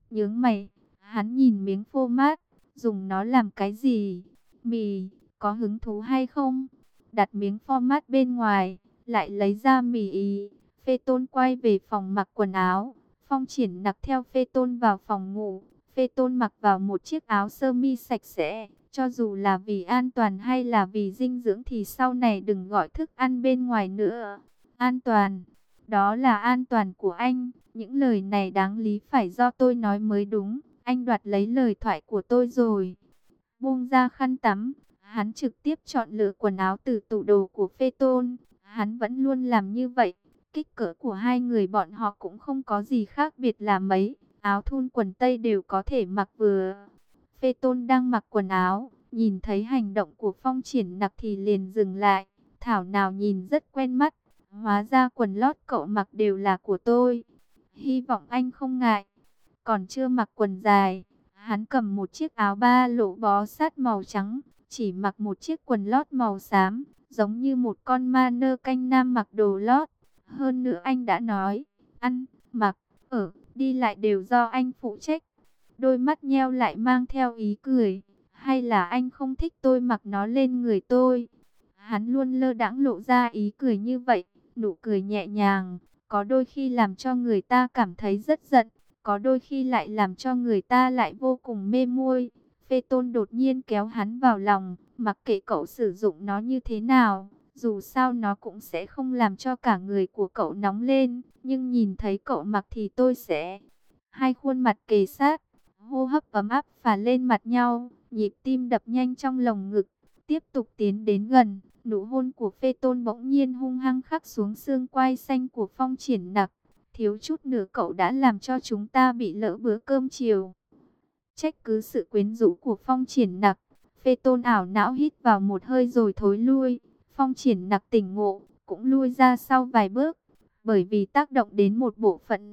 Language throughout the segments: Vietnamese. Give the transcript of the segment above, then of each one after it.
Nhướng mày, hắn nhìn miếng phô mát, dùng nó làm cái gì? Mì, có hứng thú hay không? Đặt miếng phô mát bên ngoài, lại lấy ra mì ý. Phê Tôn quay về phòng mặc quần áo. Phong Triển Nặc theo Phê Tôn vào phòng ngủ. Phê Tôn mặc vào một chiếc áo sơ mi sạch sẽ. Cho dù là vì an toàn hay là vì dinh dưỡng thì sau này đừng gọi thức ăn bên ngoài nữa. An toàn, đó là an toàn của anh. Những lời này đáng lý phải do tôi nói mới đúng. Anh đoạt lấy lời thoại của tôi rồi. Buông ra khăn tắm, hắn trực tiếp chọn lựa quần áo từ tủ đồ của Phê Tôn. Hắn vẫn luôn làm như vậy. Kích cỡ của hai người bọn họ cũng không có gì khác biệt là mấy. Áo thun quần tây đều có thể mặc vừa. Phê Tôn đang mặc quần áo, nhìn thấy hành động của Phong Triển Nặc thì liền dừng lại. Thảo nào nhìn rất quen mắt. Hóa ra quần lót cậu mặc đều là của tôi. Hy vọng anh không ngại. Còn chưa mặc quần dài, hắn cầm một chiếc áo ba lỗ bó sát màu trắng, chỉ mặc một chiếc quần lót màu xám, giống như một con ma nơ canh nam mặc đồ lót. Hơn nữa anh đã nói, ăn, mặc, ở, đi lại đều do anh phụ trách. Đôi mắt nheo lại mang theo ý cười, hay là anh không thích tôi mặc nó lên người tôi? Hắn luôn lơ đãng lộ ra ý cười như vậy, nụ cười nhẹ nhàng, có đôi khi làm cho người ta cảm thấy rất giận, có đôi khi lại làm cho người ta lại vô cùng mê muội. Phê Tôn đột nhiên kéo hắn vào lòng, mặc kệ cậu sử dụng nó như thế nào, dù sao nó cũng sẽ không làm cho cả người của cậu nóng lên, nhưng nhìn thấy cậu mặc thì tôi sẽ... Hai khuôn mặt kề sát, hô hấp ấm áp phả lên mặt nhau, nhịp tim đập nhanh trong lồng ngực, tiếp tục tiến đến gần. Nụ hôn của Phê Tôn bỗng nhiên hung hăng khắc xuống xương quai xanh của Phong Triển Nặc. Thiếu chút nữa cậu đã làm cho chúng ta bị lỡ bữa cơm chiều. Trách cứ sự quyến rũ của Phong Triển Nặc. Phê Tôn ảo não hít vào một hơi rồi thối lui. Phong Triển Nặc tỉnh ngộ, cũng lui ra sau vài bước. Bởi vì tác động đến một bộ phận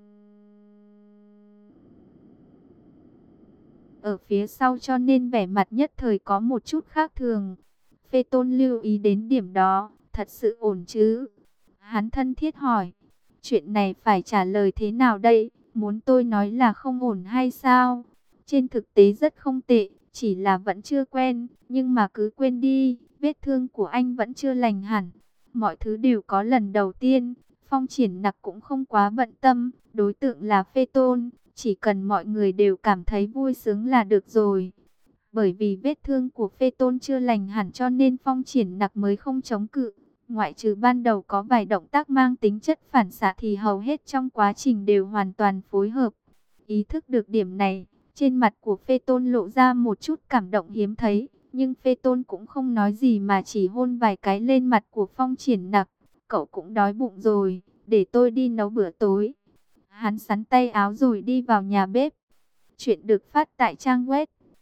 ở phía sau cho nên vẻ mặt nhất thời có một chút khác thường. Phê Tôn lưu ý đến điểm đó, thật sự ổn chứ? Hắn thân thiết hỏi, chuyện này phải trả lời thế nào đây? Muốn tôi nói là không ổn hay sao? Trên thực tế rất không tệ, chỉ là vẫn chưa quen, nhưng mà cứ quên đi, vết thương của anh vẫn chưa lành hẳn. Mọi thứ đều có lần đầu tiên, Phong Triển Nặc cũng không quá bận tâm, đối tượng là Phê Tôn, chỉ cần mọi người đều cảm thấy vui sướng là được rồi. Bởi vì vết thương của Phê Tôn chưa lành hẳn cho nên Phong Triển Nặc mới không chống cự. Ngoại trừ ban đầu có vài động tác mang tính chất phản xạ thì hầu hết trong quá trình đều hoàn toàn phối hợp. Ý thức được điểm này, trên mặt của Phê Tôn lộ ra một chút cảm động hiếm thấy. Nhưng Phê Tôn cũng không nói gì mà chỉ hôn vài cái lên mặt của Phong Triển Nặc. Cậu cũng đói bụng rồi, để tôi đi nấu bữa tối. Hắn xắn tay áo rồi đi vào nhà bếp. Chuyện được phát tại trang web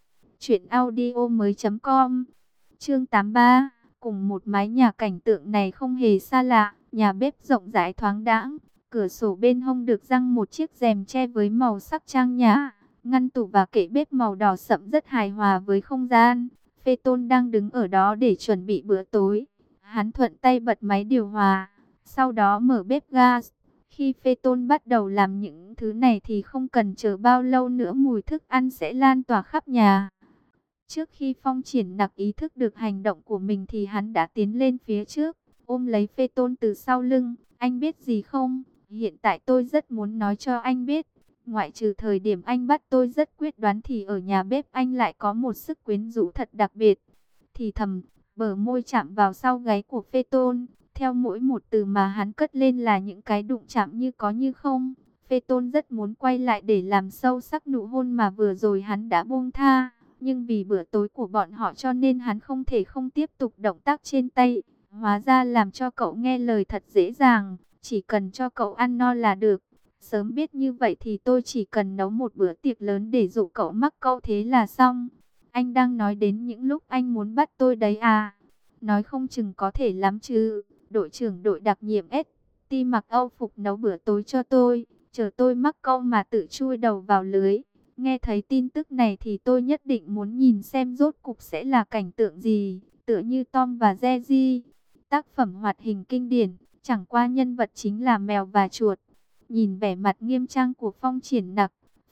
truyệnaudiomoi.com. Chương 83. Cùng một mái nhà, cảnh tượng này không hề xa lạ. Nhà bếp rộng rãi thoáng đãng, cửa sổ bên hông được giăng một chiếc rèm che với màu sắc trang nhã. Ngăn tủ và kệ bếp màu đỏ sẫm rất hài hòa với không gian. Phê Tôn đang đứng ở đó để chuẩn bị bữa tối. Hắn thuận tay bật máy điều hòa, sau đó mở bếp gas. Khi Phê Tôn bắt đầu làm những thứ này thì không cần chờ bao lâu nữa mùi thức ăn sẽ lan tỏa khắp nhà. Trước khi Phong Triển Nặc ý thức được hành động của mình thì hắn đã tiến lên phía trước, ôm lấy Phê Tôn từ sau lưng. Anh biết gì không? Hiện tại tôi rất muốn nói cho anh biết. Ngoại trừ thời điểm anh bắt tôi rất quyết đoán thì ở nhà bếp anh lại có một sức quyến rũ thật đặc biệt. Thì thầm, bờ môi chạm vào sau gáy của Phê Tôn. Theo mỗi một từ mà hắn cất lên là những cái đụng chạm như có như không. Phê Tôn rất muốn quay lại để làm sâu sắc nụ hôn mà vừa rồi hắn đã buông tha. Nhưng vì bữa tối của bọn họ cho nên hắn không thể không tiếp tục động tác trên tay. Hóa ra làm cho cậu nghe lời thật dễ dàng, chỉ cần cho cậu ăn no là được. Sớm biết như vậy thì tôi chỉ cần nấu một bữa tiệc lớn để dụ cậu mắc câu thế là xong. Anh đang nói đến những lúc anh muốn bắt tôi đấy à? Nói không chừng có thể lắm chứ. Đội trưởng đội đặc nhiệm ST mặc Âu phục nấu bữa tối cho tôi, chờ tôi mắc câu mà tự chui đầu vào lưới. Nghe thấy tin tức này thì tôi nhất định muốn nhìn xem rốt cục sẽ là cảnh tượng gì, tựa như Tom và Jerry. Tác phẩm hoạt hình kinh điển, chẳng qua nhân vật chính là mèo và chuột. Nhìn vẻ mặt nghiêm trang của Phong Triển Nặc,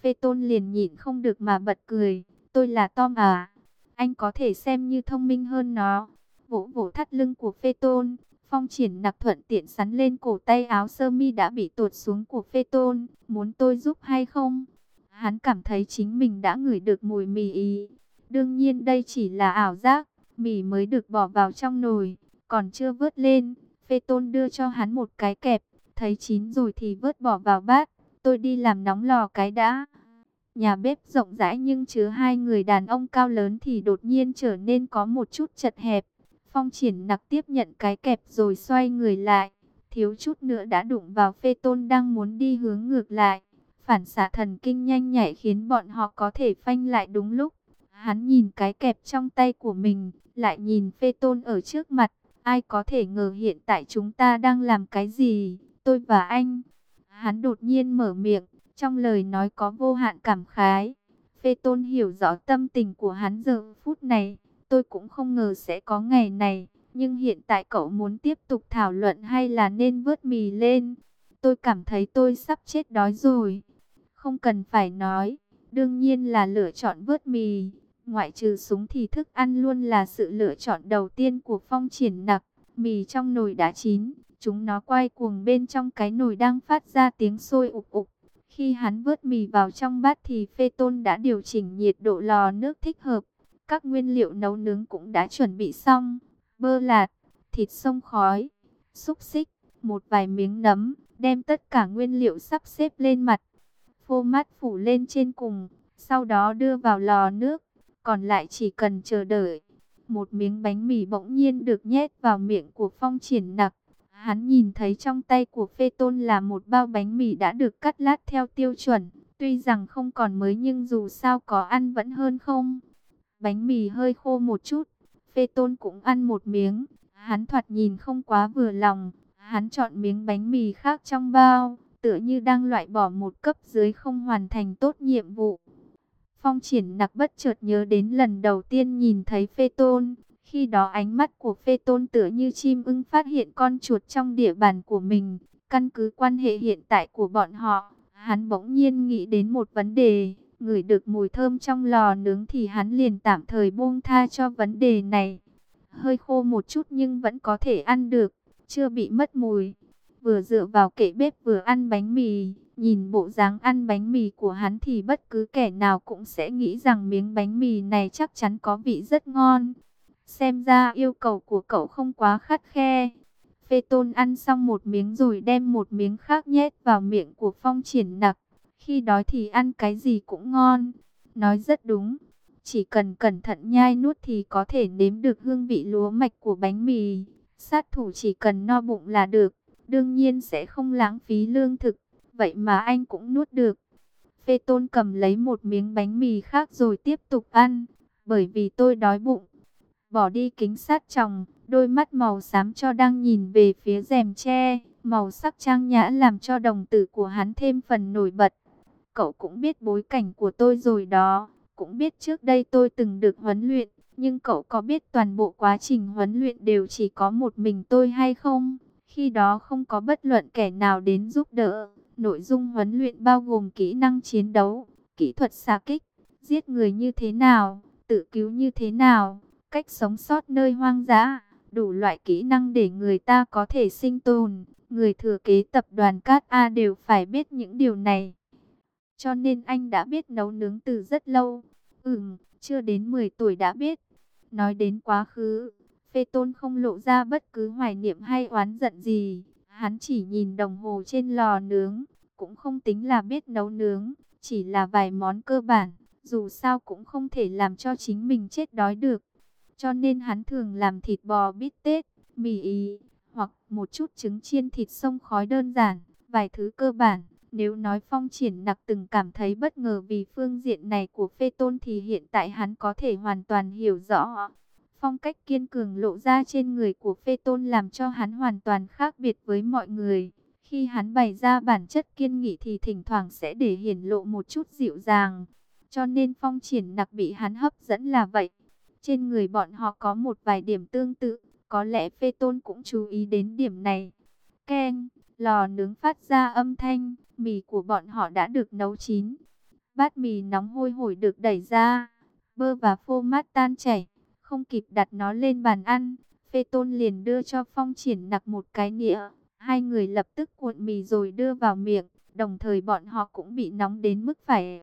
Phê Tôn liền nhịn không được mà bật cười. Tôi là Tom à? Anh có thể xem như thông minh hơn nó. Vỗ vỗ thắt lưng của Phê Tôn. Phong Triển Nặc thuận tiện sắn lên cổ tay áo sơ mi đã bị tuột xuống của Phê Tôn. Muốn tôi giúp hay không? Hắn cảm thấy chính mình đã ngửi được mùi mì ý. Đương nhiên đây chỉ là ảo giác. Mì mới được bỏ vào trong nồi, còn chưa vớt lên. Phê Tôn đưa cho hắn một cái kẹp. Thấy chín rồi thì vớt bỏ vào bát. Tôi đi làm nóng lò cái đã. Nhà bếp rộng rãi nhưng chứa hai người đàn ông cao lớn thì đột nhiên trở nên có một chút chật hẹp. Phong Triển Nặc tiếp nhận cái kẹp rồi xoay người lại. Thiếu chút nữa đã đụng vào Phê Tôn đang muốn đi hướng ngược lại. Phản xạ thần kinh nhanh nhạy khiến bọn họ có thể phanh lại đúng lúc. Hắn nhìn cái kẹp trong tay của mình, lại nhìn Phê Tôn ở trước mặt. Ai có thể ngờ hiện tại chúng ta đang làm cái gì, tôi và anh. Hắn đột nhiên mở miệng, trong lời nói có vô hạn cảm khái. Phê Tôn hiểu rõ tâm tình của hắn giờ phút này. Tôi cũng không ngờ sẽ có ngày này. Nhưng hiện tại cậu muốn tiếp tục thảo luận hay là nên vớt mì lên? Tôi cảm thấy tôi sắp chết đói rồi. Không cần phải nói. Đương nhiên là lựa chọn vớt mì. Ngoại trừ súng thì thức ăn luôn là sự lựa chọn đầu tiên của Phong Triển Nặc. Mì trong nồi đã chín. Chúng nó quay cuồng bên trong cái nồi đang phát ra tiếng sôi ục ục. Khi hắn vớt mì vào trong bát thì Phê Tôn đã điều chỉnh nhiệt độ lò nước thích hợp. Các nguyên liệu nấu nướng cũng đã chuẩn bị xong. Bơ lạt, thịt xông khói, xúc xích, một vài miếng nấm. Đem tất cả nguyên liệu sắp xếp lên mặt. Phô mát phủ lên trên cùng. Sau đó đưa vào lò nước. Còn lại chỉ cần chờ đợi. Một miếng bánh mì bỗng nhiên được nhét vào miệng của Phong Triển Nặc. Hắn nhìn thấy trong tay của Phê Tôn là một bao bánh mì đã được cắt lát theo tiêu chuẩn. Tuy rằng không còn mới nhưng dù sao có ăn vẫn hơn không. Bánh mì hơi khô một chút. Phê Tôn cũng ăn một miếng. Hắn thoạt nhìn không quá vừa lòng. Hắn chọn miếng bánh mì khác trong bao. Tựa như đang loại bỏ một cấp dưới không hoàn thành tốt nhiệm vụ. Phong Triển Nặc bất chợt nhớ đến lần đầu tiên nhìn thấy Phê Tôn. Khi đó ánh mắt của Phê Tôn tựa như chim ưng phát hiện con chuột trong địa bàn của mình. Căn cứ quan hệ hiện tại của bọn họ, hắn bỗng nhiên nghĩ đến một vấn đề. Ngửi được mùi thơm trong lò nướng thì hắn liền tạm thời buông tha cho vấn đề này. Hơi khô một chút nhưng vẫn có thể ăn được, chưa bị mất mùi. Vừa dựa vào kệ bếp vừa ăn bánh mì. Nhìn bộ dáng ăn bánh mì của hắn thì bất cứ kẻ nào cũng sẽ nghĩ rằng miếng bánh mì này chắc chắn có vị rất ngon. Xem ra yêu cầu của cậu không quá khắt khe. Phê Tôn ăn xong một miếng rồi đem một miếng khác nhét vào miệng của Phong Triển Nặc. Khi đói thì ăn cái gì cũng ngon. Nói rất đúng. Chỉ cần cẩn thận nhai nuốt thì có thể nếm được hương vị lúa mạch của bánh mì. Sát thủ chỉ cần no bụng là được. Đương nhiên sẽ không lãng phí lương thực. Vậy mà anh cũng nuốt được. Phê Tôn cầm lấy một miếng bánh mì khác rồi tiếp tục ăn. Bởi vì tôi đói bụng. Bỏ đi kính sát tròng, đôi mắt màu xám cho đang nhìn về phía rèm tre. Màu sắc trang nhã làm cho đồng tử của hắn thêm phần nổi bật. Cậu cũng biết bối cảnh của tôi rồi đó. Cũng biết trước đây tôi từng được huấn luyện. Nhưng cậu có biết toàn bộ quá trình huấn luyện đều chỉ có một mình tôi hay không? Khi đó không có bất luận kẻ nào đến giúp đỡ. Nội dung huấn luyện bao gồm kỹ năng chiến đấu, kỹ thuật xạ kích, giết người như thế nào, tự cứu như thế nào, cách sống sót nơi hoang dã, đủ loại kỹ năng để người ta có thể sinh tồn. Người thừa kế tập đoàn Cát A đều phải biết những điều này. Cho nên anh đã biết nấu nướng từ rất lâu. Chưa đến 10 tuổi đã biết. Nói đến quá khứ, Phê Tôn không lộ ra bất cứ hoài niệm hay oán giận gì. Hắn chỉ nhìn đồng hồ trên lò nướng, cũng không tính là biết nấu nướng, chỉ là vài món cơ bản, dù sao cũng không thể làm cho chính mình chết đói được. Cho nên hắn thường làm thịt bò bít tết, mì ý, hoặc một chút trứng chiên thịt xông khói đơn giản, vài thứ cơ bản. Nếu nói Phong Triển Nặc từng cảm thấy bất ngờ vì phương diện này của Phê Tôn thì hiện tại hắn có thể hoàn toàn hiểu rõ. Phong cách kiên cường lộ ra trên người của Phê Tôn làm cho hắn hoàn toàn khác biệt với mọi người. Khi hắn bày ra bản chất kiên nghị thì thỉnh thoảng sẽ để hiển lộ một chút dịu dàng. Cho nên Phong Triển Nặc bị hắn hấp dẫn là vậy. Trên người bọn họ có một vài điểm tương tự, có lẽ Phê Tôn cũng chú ý đến điểm này. Keng, lò nướng phát ra âm thanh, mì của bọn họ đã được nấu chín. Bát mì nóng hôi hổi được đẩy ra, bơ và phô mát tan chảy, không kịp đặt nó lên bàn ăn. Phê Tôn liền đưa cho Phong Triển Nặc một cái nĩa, hai người lập tức cuộn mì rồi đưa vào miệng, đồng thời bọn họ cũng bị nóng đến mức phải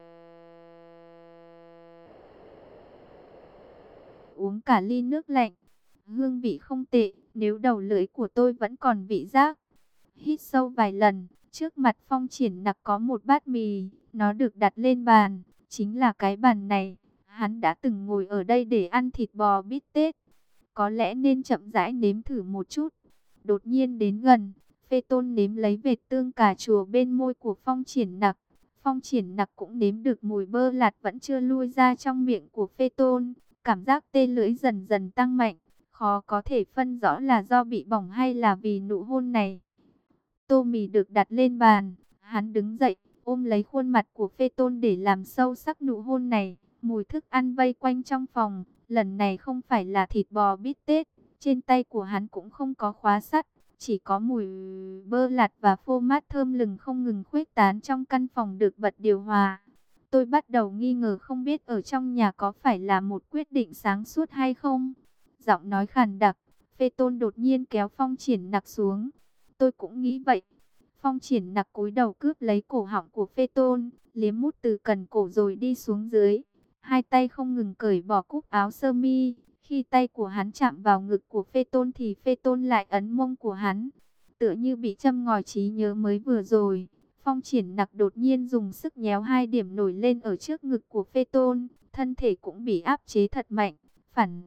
uống cả ly nước lạnh. Hương vị không tệ, nếu đầu lưỡi của tôi vẫn còn vị giác. Hít sâu vài lần, trước mặt Phong Triển Nặc có một bát mì, nó được đặt lên bàn, chính là cái bàn này. Hắn đã từng ngồi ở đây để ăn thịt bò bít tết, có lẽ nên chậm rãi nếm thử một chút. Đột nhiên đến gần, Phê Tôn nếm lấy vệt tương cà chua bên môi của Phong Triển Nặc. Phong Triển Nặc cũng nếm được mùi bơ lạt vẫn chưa lui ra trong miệng của Phê Tôn. Cảm giác tê lưỡi dần dần tăng mạnh, khó có thể phân rõ là do bị bỏng hay là vì nụ hôn này. Tô mì được đặt lên bàn, hắn đứng dậy, ôm lấy khuôn mặt của Phê Tôn để làm sâu sắc nụ hôn này. Mùi thức ăn vây quanh trong phòng, lần này không phải là thịt bò bít tết, trên tay của hắn cũng không có khóa sắt, chỉ có mùi bơ lạt và phô mát thơm lừng không ngừng khuếch tán trong căn phòng được bật điều hòa. Tôi bắt đầu nghi ngờ không biết ở trong nhà có phải là một quyết định sáng suốt hay không. Giọng nói khàn đặc, Phê Tôn đột nhiên kéo Phong Triển Nặc xuống. Tôi cũng nghĩ vậy. Phong Triển Nặc cúi đầu cướp lấy cổ họng của Phê Tôn, liếm mút từ cần cổ rồi đi xuống dưới. Hai tay không ngừng cởi bỏ cúc áo sơ mi. Khi tay của hắn chạm vào ngực của Phê Tôn thì Phê Tôn lại ấn mông của hắn. Tựa như bị châm ngòi trí nhớ mới vừa rồi. Phong Triển Nặc đột nhiên dùng sức nhéo hai điểm nổi lên ở trước ngực của Phê Tôn. Thân thể cũng bị áp chế thật mạnh. Phản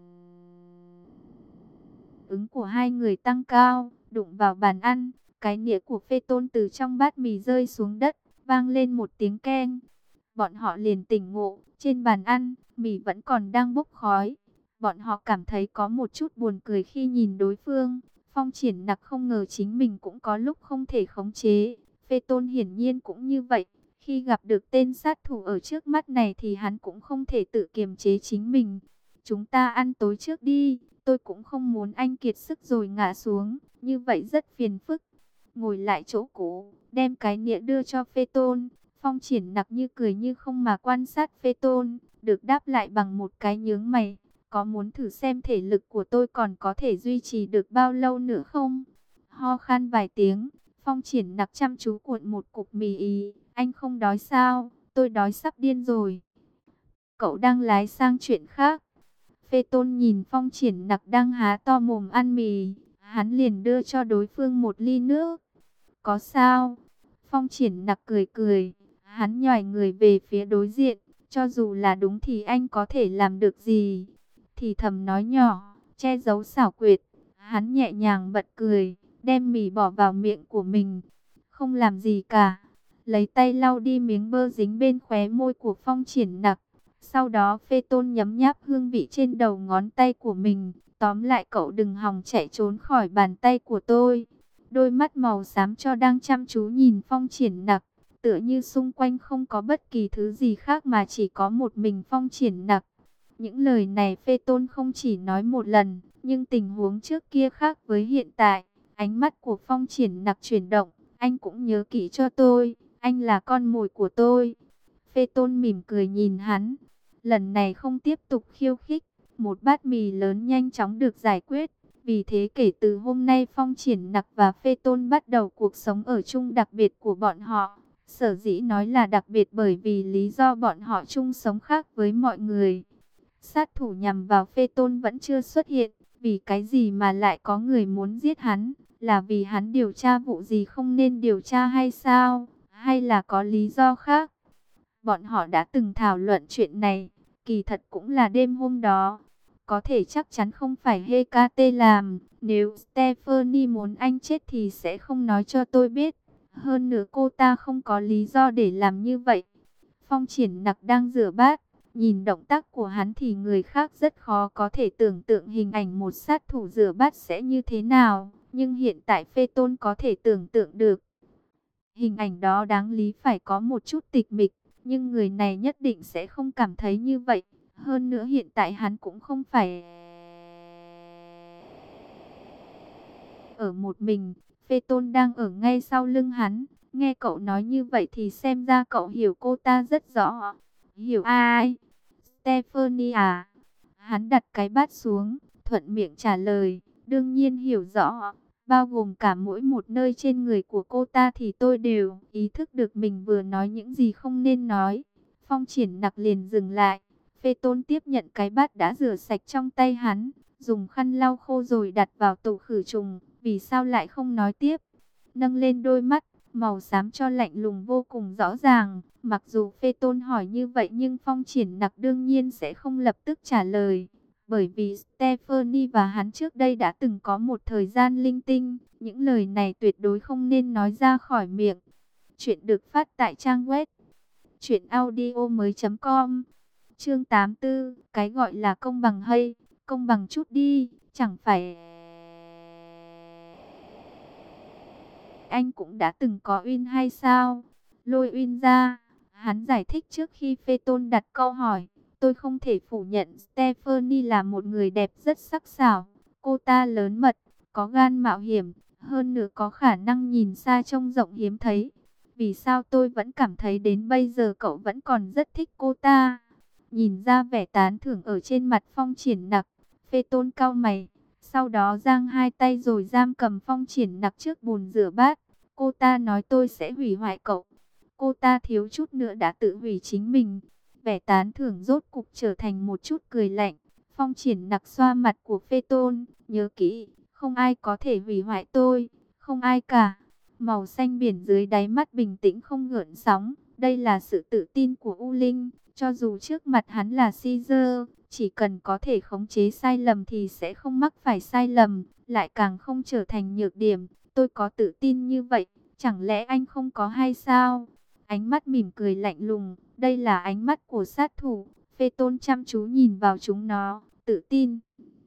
ứng của hai người tăng cao, đụng vào bàn ăn. Cái nĩa của Phê Tôn từ trong bát mì rơi xuống đất, vang lên một tiếng keng. Bọn họ liền tỉnh ngộ, trên bàn ăn, mì vẫn còn đang bốc khói. Bọn họ cảm thấy có một chút buồn cười khi nhìn đối phương. Phong Triển Nặc không ngờ chính mình cũng có lúc không thể khống chế. Phê Tôn hiển nhiên cũng như vậy. Khi gặp được tên sát thủ ở trước mắt này thì hắn cũng không thể tự kiềm chế chính mình. Chúng ta ăn tối trước đi, tôi cũng không muốn anh kiệt sức rồi ngã xuống, như vậy rất phiền phức. Ngồi lại chỗ cũ, đem cái nĩa đưa cho Phê Tôn. Phong Triển Nặc như cười như không mà quan sát Phê Tôn, được đáp lại bằng một cái nhướng mày. Có muốn thử xem thể lực của tôi còn có thể duy trì được bao lâu nữa không? Ho khan vài tiếng, Phong Triển Nặc chăm chú cuộn một cục mì ý. Anh không đói sao? Tôi đói sắp điên rồi. Cậu đang lái sang chuyện khác. Phê Tôn nhìn Phong Triển Nặc đang há to mồm ăn mì, hắn liền đưa cho đối phương một ly nước. Có sao? Phong Triển Nặc cười cười, hắn nhoài người về phía đối diện, cho dù là đúng thì anh có thể làm được gì? Thì thầm nói nhỏ, che giấu xảo quyệt, hắn nhẹ nhàng bật cười, đem mì bỏ vào miệng của mình. Không làm gì cả, lấy tay lau đi miếng bơ dính bên khóe môi của Phong Triển Nặc. Sau đó Phê Tôn nhấm nháp hương vị trên đầu ngón tay của mình. Tóm lại cậu đừng hòng chạy trốn khỏi bàn tay của tôi. Đôi mắt màu xám cho đang chăm chú nhìn Phong Triển Nặc. Tựa như xung quanh không có bất kỳ thứ gì khác mà chỉ có một mình Phong Triển Nặc. Những lời này Phê Tôn không chỉ nói một lần. Nhưng tình huống trước kia khác với hiện tại. Ánh mắt của Phong Triển Nặc chuyển động. Anh cũng nhớ kỹ cho tôi. Anh là con mồi của tôi. Phê Tôn mỉm cười nhìn hắn. Lần này không tiếp tục khiêu khích, một bát mì lớn nhanh chóng được giải quyết. Vì thế kể từ hôm nay Phong Triển Nặc và Phê Tôn bắt đầu cuộc sống ở chung đặc biệt của bọn họ. Sở dĩ nói là đặc biệt bởi vì lý do bọn họ chung sống khác với mọi người. Sát thủ nhằm vào Phê Tôn vẫn chưa xuất hiện. Vì cái gì mà lại có người muốn giết hắn? Là vì hắn điều tra vụ gì không nên điều tra hay sao? Hay là có lý do khác? Bọn họ đã từng thảo luận chuyện này. Kỳ thật cũng là đêm hôm đó. Có thể chắc chắn không phải Hecate làm. Nếu Stephanie muốn anh chết thì sẽ không nói cho tôi biết. Hơn nữa cô ta không có lý do để làm như vậy. Phong Triển Nặc đang rửa bát. Nhìn động tác của hắn thì người khác rất khó có thể tưởng tượng hình ảnh một sát thủ rửa bát sẽ như thế nào. Nhưng hiện tại Phê Tôn có thể tưởng tượng được. Hình ảnh đó đáng lý phải có một chút tịch mịch. Nhưng người này nhất định sẽ không cảm thấy như vậy. Hơn nữa hiện tại hắn cũng không phải ở một mình. Phê Tôn đang ở ngay sau lưng hắn. Nghe cậu nói như vậy thì xem ra cậu hiểu cô ta rất rõ. Hiểu ai? Stephanie à? Hắn đặt cái bát xuống, thuận miệng trả lời. Đương nhiên hiểu rõ, bao gồm cả mỗi một nơi trên người của cô ta thì tôi đều ý thức được mình vừa nói những gì không nên nói. Phong Triển Nặc liền dừng lại. Phê Tôn tiếp nhận cái bát đã rửa sạch trong tay hắn, dùng khăn lau khô rồi đặt vào tổ khử trùng. Vì sao lại không nói tiếp? Nâng lên đôi mắt, màu xám cho lạnh lùng vô cùng rõ ràng. Mặc dù Phê Tôn hỏi như vậy nhưng Phong Triển Nặc đương nhiên sẽ không lập tức trả lời. Bởi vì Stephanie và hắn trước đây đã từng có một thời gian linh tinh. Những lời này tuyệt đối không nên nói ra khỏi miệng. Chuyện được phát tại trang web truyệnaudiomoi.com. Chương 84, cái gọi là công bằng hay, công bằng chút đi, chẳng phải anh cũng đã từng có Uyên hay sao? Lôi Uyên ra, hắn giải thích trước khi Phê Tôn đặt câu hỏi. Tôi không thể phủ nhận Stephanie là một người đẹp rất sắc sảo. Cô ta lớn mật, có gan mạo hiểm, hơn nữa có khả năng nhìn xa trông rộng hiếm thấy. Vì sao tôi vẫn cảm thấy đến bây giờ cậu vẫn còn rất thích cô ta? Nhìn ra vẻ tán thưởng ở trên mặt Phong Triển Nặc, Phê Tôn cau mày. Sau đó giang hai tay rồi giam cầm Phong Triển Nặc trước bồn rửa bát. Cô ta nói tôi sẽ hủy hoại cậu. Cô ta thiếu chút nữa đã tự hủy chính mình. Vẻ tán thưởng rốt cục trở thành một chút cười lạnh. Phong Triển Nặc xoa mặt của Phê Tôn. Nhớ kỹ, không ai có thể hủy hoại tôi. Không ai cả. Màu xanh biển dưới đáy mắt bình tĩnh không gợn sóng. Đây là sự tự tin của U Linh. Cho dù trước mặt hắn là Caesar, chỉ cần có thể khống chế sai lầm thì sẽ không mắc phải sai lầm, lại càng không trở thành nhược điểm. Tôi có tự tin như vậy, chẳng lẽ anh không có hay sao? Ánh mắt mỉm cười lạnh lùng, đây là ánh mắt của sát thủ. Phê Tôn chăm chú nhìn vào chúng nó, tự tin.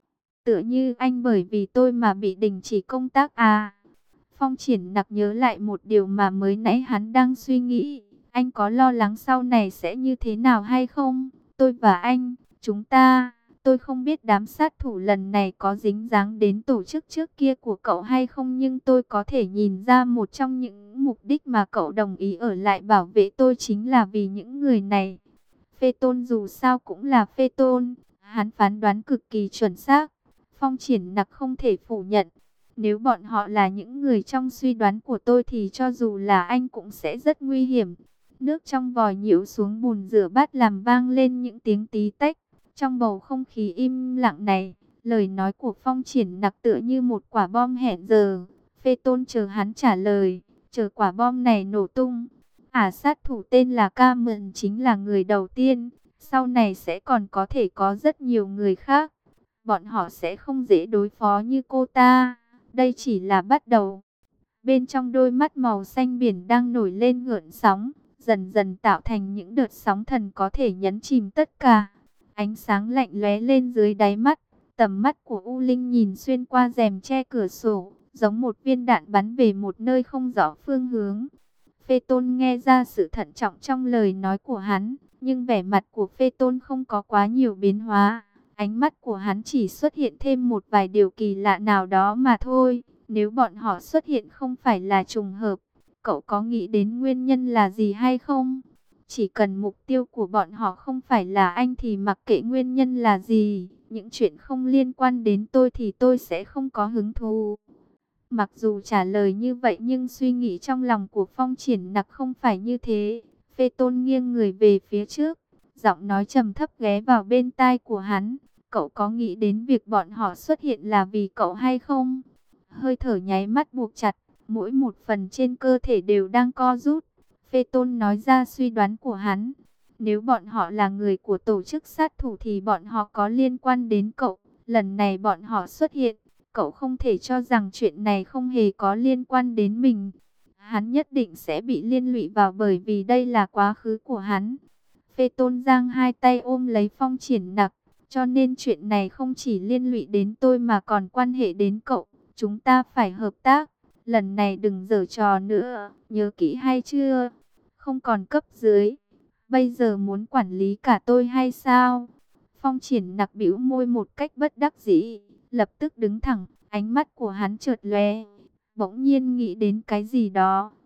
Tựa như anh bởi vì tôi mà bị đình chỉ công tác à? Phong Triển Nặc nhớ lại một điều mà mới nãy hắn đang suy nghĩ. Anh có lo lắng sau này sẽ như thế nào hay không? Tôi và anh, chúng ta, tôi không biết đám sát thủ lần này có dính dáng đến tổ chức trước kia của cậu hay không, nhưng tôi có thể nhìn ra một trong những mục đích mà cậu đồng ý ở lại bảo vệ tôi chính là vì những người này. Phê Tôn dù sao cũng là Phê Tôn, hắn phán đoán cực kỳ chuẩn xác. Phong Triển Nặc không thể phủ nhận. Nếu bọn họ là những người trong suy đoán của tôi thì cho dù là anh cũng sẽ rất nguy hiểm. Nước trong vòi nhiễu xuống bùn rửa bát làm vang lên những tiếng tí tách. Trong bầu không khí im lặng này, lời nói của Phong Triển Nặc tựa như một quả bom hẹn giờ. Phê Tôn chờ hắn trả lời, chờ quả bom này nổ tung. Sát thủ tên là Ca Mượn chính là người đầu tiên, sau này sẽ còn có thể có rất nhiều người khác. Bọn họ sẽ không dễ đối phó như cô ta. Đây chỉ là bắt đầu. Bên trong đôi mắt màu xanh biển đang nổi lên gợn sóng, dần dần tạo thành những đợt sóng thần có thể nhấn chìm tất cả. Ánh sáng lạnh lóe lên dưới đáy mắt, tầm mắt của U Linh nhìn xuyên qua rèm che cửa sổ, giống một viên đạn bắn về một nơi không rõ phương hướng. Phê Tôn nghe ra sự thận trọng trong lời nói của hắn, nhưng vẻ mặt của Phê Tôn không có quá nhiều biến hóa. Ánh mắt của hắn chỉ xuất hiện thêm một vài điều kỳ lạ nào đó mà thôi. Nếu bọn họ xuất hiện không phải là trùng hợp, cậu có nghĩ đến nguyên nhân là gì hay không? Chỉ cần mục tiêu của bọn họ không phải là anh thì mặc kệ nguyên nhân là gì, những chuyện không liên quan đến tôi thì tôi sẽ không có hứng thú. Mặc dù trả lời như vậy nhưng suy nghĩ trong lòng của Phong Triển Nặc không phải như thế. Phê Tôn nghiêng người về phía trước, giọng nói trầm thấp ghé vào bên tai của hắn. Cậu có nghĩ đến việc bọn họ xuất hiện là vì cậu hay không? Hơi thở nháy mắt buộc chặt, mỗi một phần trên cơ thể đều đang co rút. Phê Tôn nói ra suy đoán của hắn. Nếu bọn họ là người của tổ chức sát thủ thì bọn họ có liên quan đến cậu. Lần này bọn họ xuất hiện, cậu không thể cho rằng chuyện này không hề có liên quan đến mình. Hắn nhất định sẽ bị liên lụy vào bởi vì đây là quá khứ của hắn. Phê Tôn giang hai tay ôm lấy Phong Triển Nặc. Cho nên chuyện này không chỉ liên lụy đến tôi mà còn quan hệ đến cậu. Chúng ta phải hợp tác. Lần này đừng giở trò nữa. Nhớ kỹ hay chưa? Không còn cấp dưới. Bây giờ muốn quản lý cả tôi hay sao? Phong Triển Nặc bĩu môi một cách bất đắc dĩ. Lập tức đứng thẳng. Ánh mắt của hắn chợt lóe. Bỗng nhiên nghĩ đến cái gì đó.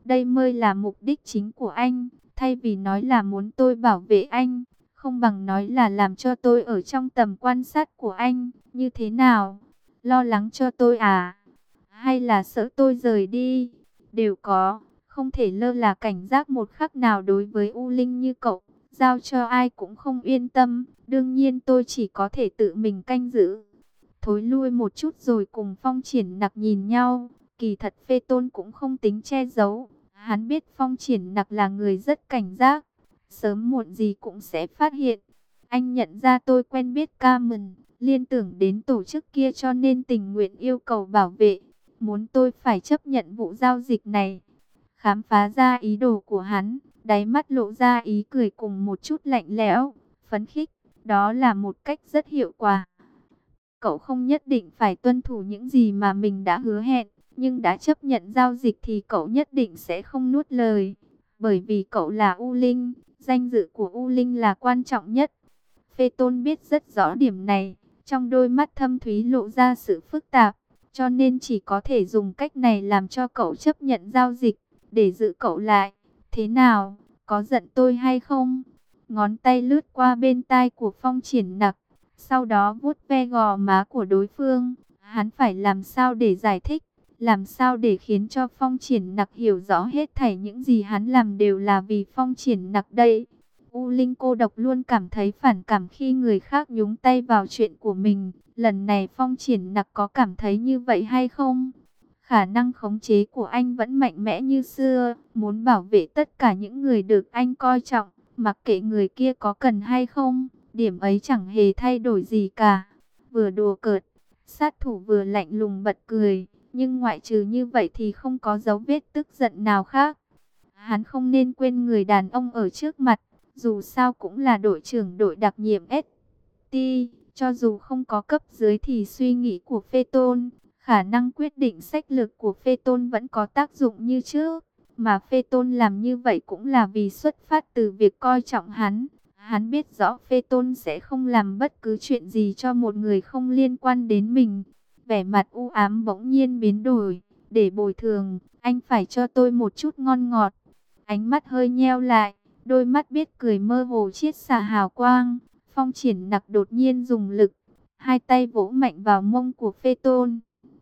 Đây mới là mục đích chính của anh. Thay vì nói là muốn tôi bảo vệ anh, không bằng nói là làm cho tôi ở trong tầm quan sát của anh. Như thế nào? Lo lắng cho tôi à? Hay là sợ tôi rời đi? Đều có. Không thể lơ là cảnh giác một khắc nào đối với U Linh như cậu. Giao cho ai cũng không yên tâm. Đương nhiên tôi chỉ có thể tự mình canh giữ. Thối lui một chút rồi cùng Phong Triển Nặc nhìn nhau. Kỳ thật Phê Tôn cũng không tính che giấu. Hắn biết Phong Triển Nặc là người rất cảnh giác. Sớm muộn gì cũng sẽ phát hiện. Anh nhận ra tôi quen biết Carmen, liên tưởng đến tổ chức kia cho nên tình nguyện yêu cầu bảo vệ. Muốn tôi phải chấp nhận vụ giao dịch này. Khám phá ra ý đồ của hắn, đáy mắt lộ ra ý cười cùng một chút lạnh lẽo, phấn khích. Đó là một cách rất hiệu quả. Cậu không nhất định phải tuân thủ những gì mà mình đã hứa hẹn, nhưng đã chấp nhận giao dịch thì cậu nhất định sẽ không nuốt lời. Bởi vì cậu là U Linh, danh dự của U Linh là quan trọng nhất. Phê Tôn biết rất rõ điểm này, trong đôi mắt thâm thúy lộ ra sự phức tạp, cho nên chỉ có thể dùng cách này làm cho cậu chấp nhận giao dịch, để giữ cậu lại. Thế nào, có giận tôi hay không? Ngón tay lướt qua bên tai của Phong Triển Nặc, sau đó vuốt ve gò má của đối phương. Hắn phải làm sao để giải thích, làm sao để khiến cho Phong Triển Nặc hiểu rõ hết thảy những gì hắn làm đều là vì Phong Triển Nặc đây. U Linh cô độc luôn cảm thấy phản cảm khi người khác nhúng tay vào chuyện của mình. Lần này Phong Triển Nặc có cảm thấy như vậy hay không? Khả năng khống chế của anh vẫn mạnh mẽ như xưa, muốn bảo vệ tất cả những người được anh coi trọng, mặc kệ người kia có cần hay không. Điểm ấy chẳng hề thay đổi gì cả. Vừa đùa cợt, sát thủ vừa lạnh lùng bật cười, nhưng ngoại trừ như vậy thì không có dấu vết tức giận nào khác. Hắn không nên quên người đàn ông ở trước mặt, dù sao cũng là đội trưởng đội đặc nhiệm ST, cho dù không có cấp dưới thì suy nghĩ của Phê Tôn, khả năng quyết định sách lược của Phê Tôn vẫn có tác dụng như trước. Mà Phê Tôn làm như vậy cũng là vì xuất phát từ việc coi trọng hắn. Hắn biết rõ Phê Tôn sẽ không làm bất cứ chuyện gì cho một người không liên quan đến mình. Vẻ mặt u ám bỗng nhiên biến đổi. Để bồi thường, anh phải cho tôi một chút ngon ngọt. Ánh mắt hơi nheo lại, đôi mắt biết cười mơ hồ chiết xạ hào quang. Phong Triển Nặc đột nhiên dùng lực, hai tay vỗ mạnh vào mông của Phê Tôn.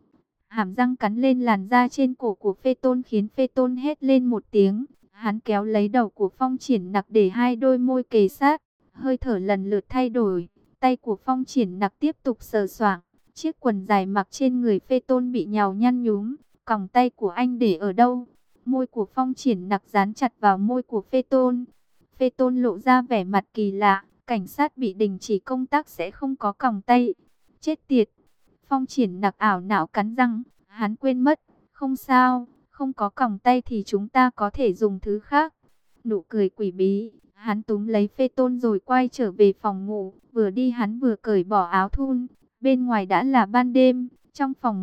Hàm răng cắn lên làn da trên cổ của Phê Tôn khiến Phê Tôn hét lên một tiếng. Hắn kéo lấy đầu của Phong Triển Nặc để hai đôi môi kề sát. Hơi thở lần lượt thay đổi. Tay của Phong Triển Nặc tiếp tục sờ soạng. Chiếc quần dài mặc trên người Phê Tôn bị nhào nhăn nhúm. Còng tay của anh để ở đâu? Môi của Phong Triển Nặc dán chặt vào môi của Phê Tôn. Phê Tôn lộ ra vẻ mặt kỳ lạ. Cảnh sát bị đình chỉ công tác sẽ không có còng tay. Chết tiệt! Phong Triển Nặc ảo não cắn răng. Hắn quên mất. Không sao, không có còng tay thì chúng ta có thể dùng thứ khác. Nụ cười quỷ bí. Hắn túm lấy Phê Tôn rồi quay trở về phòng ngủ. Vừa đi hắn vừa cởi bỏ áo thun. Bên ngoài đã là ban đêm. Trong phòng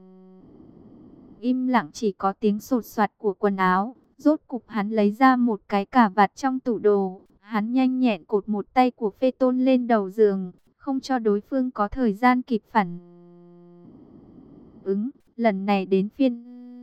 im lặng chỉ có tiếng sột soạt của quần áo. Rốt cục hắn lấy ra một cái cà vạt trong tủ đồ. Hắn nhanh nhẹn cột một tay của Phê Tôn lên đầu giường, không cho đối phương có thời gian kịp phản ứng. Lần này đến phiên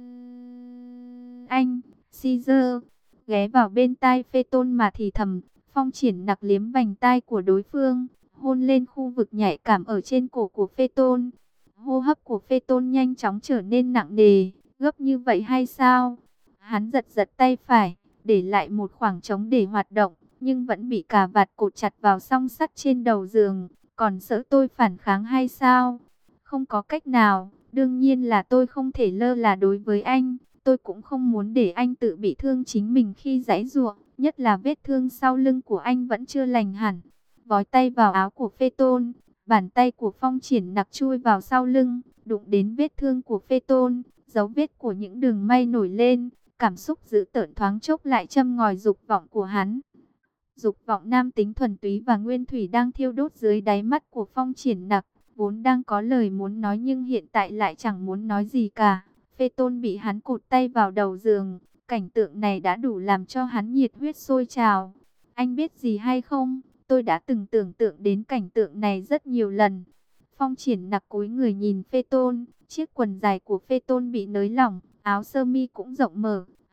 anh, Caesar, ghé vào bên tai Phê Tôn mà thì thầm. Phong Triển Nặc liếm vành tai của đối phương, hôn lên khu vực nhạy cảm ở trên cổ của Phê Tôn. Hô hấp của Phê Tôn nhanh chóng trở nên nặng nề. Gấp như vậy hay sao? Hắn giật giật tay phải, để lại một khoảng trống để hoạt động, nhưng vẫn bị cà vạt cột chặt vào song sắt trên đầu giường. Còn sợ tôi phản kháng hay sao? Không có cách nào, đương nhiên là tôi không thể lơ là đối với anh. Tôi cũng không muốn để anh tự bị thương chính mình khi giãy giụa, nhất là vết thương sau lưng của anh vẫn chưa lành hẳn. Vói tay vào áo của Phê Tôn, bàn tay của Phong Triển Nặc chui vào sau lưng, đụng đến vết thương của Phê Tôn, dấu vết của những đường may nổi lên, cảm xúc dữ tợn thoáng chốc lại châm ngòi dục vọng của hắn. Dục vọng nam tính thuần túy và nguyên thủy đang thiêu đốt dưới đáy mắt của Phong Triển Nặc, vốn đang có lời muốn nói nhưng hiện tại lại chẳng muốn nói gì cả. Phê Tôn bị hắn cột tay vào đầu giường, cảnh tượng này đã đủ làm cho hắn nhiệt huyết sôi trào. Anh biết gì hay không? Tôi đã từng tưởng tượng đến cảnh tượng này rất nhiều lần. Phong Triển Nặc cúi người nhìn Phê Tôn, chiếc quần dài của Phê Tôn bị nới lỏng, áo sơ mi cũng rộng mở,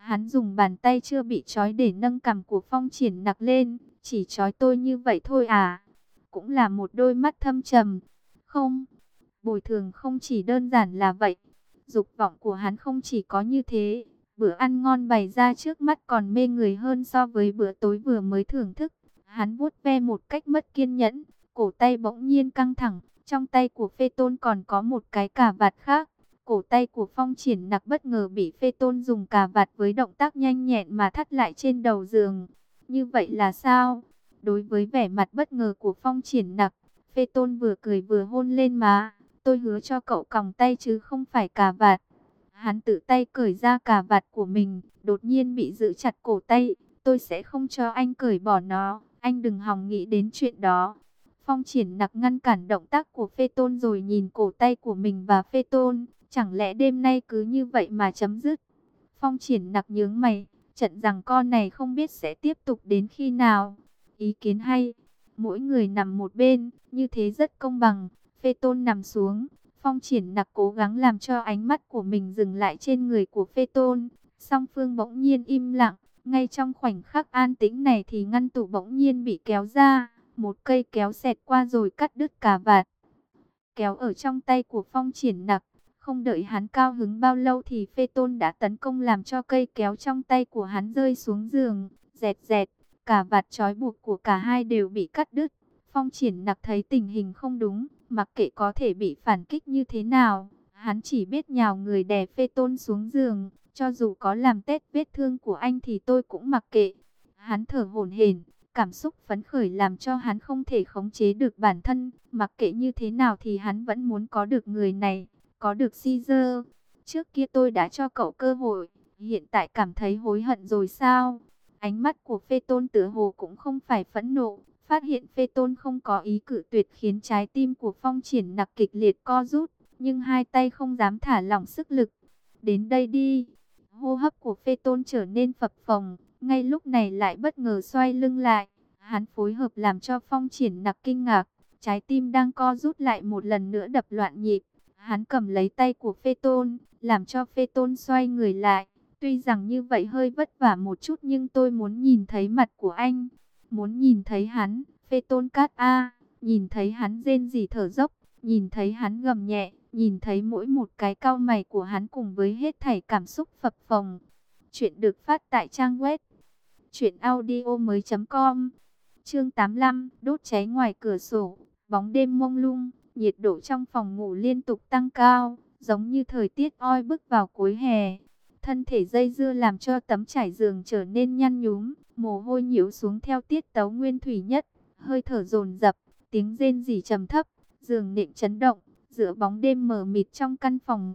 Hắn dùng bàn tay chưa bị trói để nâng cằm của Phong Triển Nặc lên. Chỉ trói tôi như vậy thôi à? Cũng là một đôi mắt thâm trầm. Không, bồi thường không chỉ đơn giản là vậy. Dục vọng của hắn không chỉ có như thế. Bữa ăn ngon bày ra trước mắt còn mê người hơn so với bữa tối vừa mới thưởng thức. Hắn vuốt ve một cách mất kiên nhẫn. Cổ tay bỗng nhiên căng thẳng. Trong tay của Phê Tôn còn có một cái cà vạt khác. Cổ tay của Phong Triển Nặc bất ngờ bị Phê Tôn dùng cà vạt với động tác nhanh nhẹn mà thắt lại trên đầu giường. Như vậy là sao? Đối với vẻ mặt bất ngờ của Phong Triển Nặc, Phê Tôn vừa cười vừa hôn lên má. Tôi hứa cho cậu còng tay chứ không phải cà vạt. Hắn tự tay cởi ra cà vạt của mình, đột nhiên bị giữ chặt cổ tay. Tôi sẽ không cho anh cởi bỏ nó, anh đừng hòng nghĩ đến chuyện đó. Phong Triển Nặc ngăn cản động tác của Phê Tôn rồi nhìn cổ tay của mình và Phê Tôn. Chẳng lẽ đêm nay cứ như vậy mà chấm dứt? Phong Triển Nặc nhướng mày, trận giằng co này không biết sẽ tiếp tục đến khi nào. Ý kiến hay, mỗi người nằm một bên, như thế rất công bằng. Phê Tôn nằm xuống, Phong Triển Nặc cố gắng làm cho ánh mắt của mình dừng lại trên người của Phê Tôn. Song phương bỗng nhiên im lặng, ngay trong khoảnh khắc an tĩnh này thì ngăn tủ bỗng nhiên bị kéo ra. Một cây kéo xẹt qua rồi cắt đứt cà vạt. Kéo ở trong tay của Phong Triển Nặc. Không đợi hắn cao hứng bao lâu thì Phê Tôn đã tấn công làm cho cây kéo trong tay của hắn rơi xuống giường. Dẹt dẹt, cả vạt trói buộc của cả hai đều bị cắt đứt. Phong Triển Nặc thấy tình hình không đúng, mặc kệ có thể bị phản kích như thế nào. Hắn chỉ biết nhào người đè Phê Tôn xuống giường. Cho dù có làm tét vết thương của anh thì tôi cũng mặc kệ. Hắn thở hổn hển. Cảm xúc phấn khởi làm cho hắn không thể khống chế được bản thân. Mặc kệ như thế nào thì hắn vẫn muốn có được người này, có được Caesar. Trước kia tôi đã cho cậu cơ hội, hiện tại cảm thấy hối hận rồi sao? Ánh mắt của Phê Tôn tựa hồ cũng không phải phẫn nộ. Phát hiện Phê Tôn không có ý cự tuyệt khiến trái tim của Phong Triển Nặc kịch liệt co rút. Nhưng hai tay không dám thả lỏng sức lực. Đến đây đi. Hô hấp của Phê Tôn trở nên phập phồng. Ngay lúc này lại bất ngờ xoay lưng lại. Hắn phối hợp làm cho Phong Triển Nặc kinh ngạc. Trái tim đang co rút lại một lần nữa đập loạn nhịp. Hắn cầm lấy tay của Phê Tôn, làm cho Phê Tôn xoay người lại. Tuy rằng như vậy hơi vất vả một chút nhưng tôi muốn nhìn thấy mặt của anh. Muốn nhìn thấy hắn, Phê Tôn cát a, nhìn thấy hắn rên rỉ thở dốc, nhìn thấy hắn gầm nhẹ, nhìn thấy mỗi một cái cau mày của hắn cùng với hết thảy cảm xúc phập phồng. Chuyện được phát tại trang web truyệnaudiomoi.com. Chương 85, đốt cháy ngoài cửa sổ, bóng đêm mông lung, nhiệt độ trong phòng ngủ liên tục tăng cao, giống như thời tiết oi bức vào cuối hè. Thân thể dây dưa làm cho tấm trải giường trở nên nhăn nhúm, mồ hôi nhiễu xuống theo tiết tấu nguyên thủy nhất, hơi thở dồn dập, tiếng rên rỉ trầm thấp, giường nệm chấn động, giữa bóng đêm mờ mịt trong căn phòng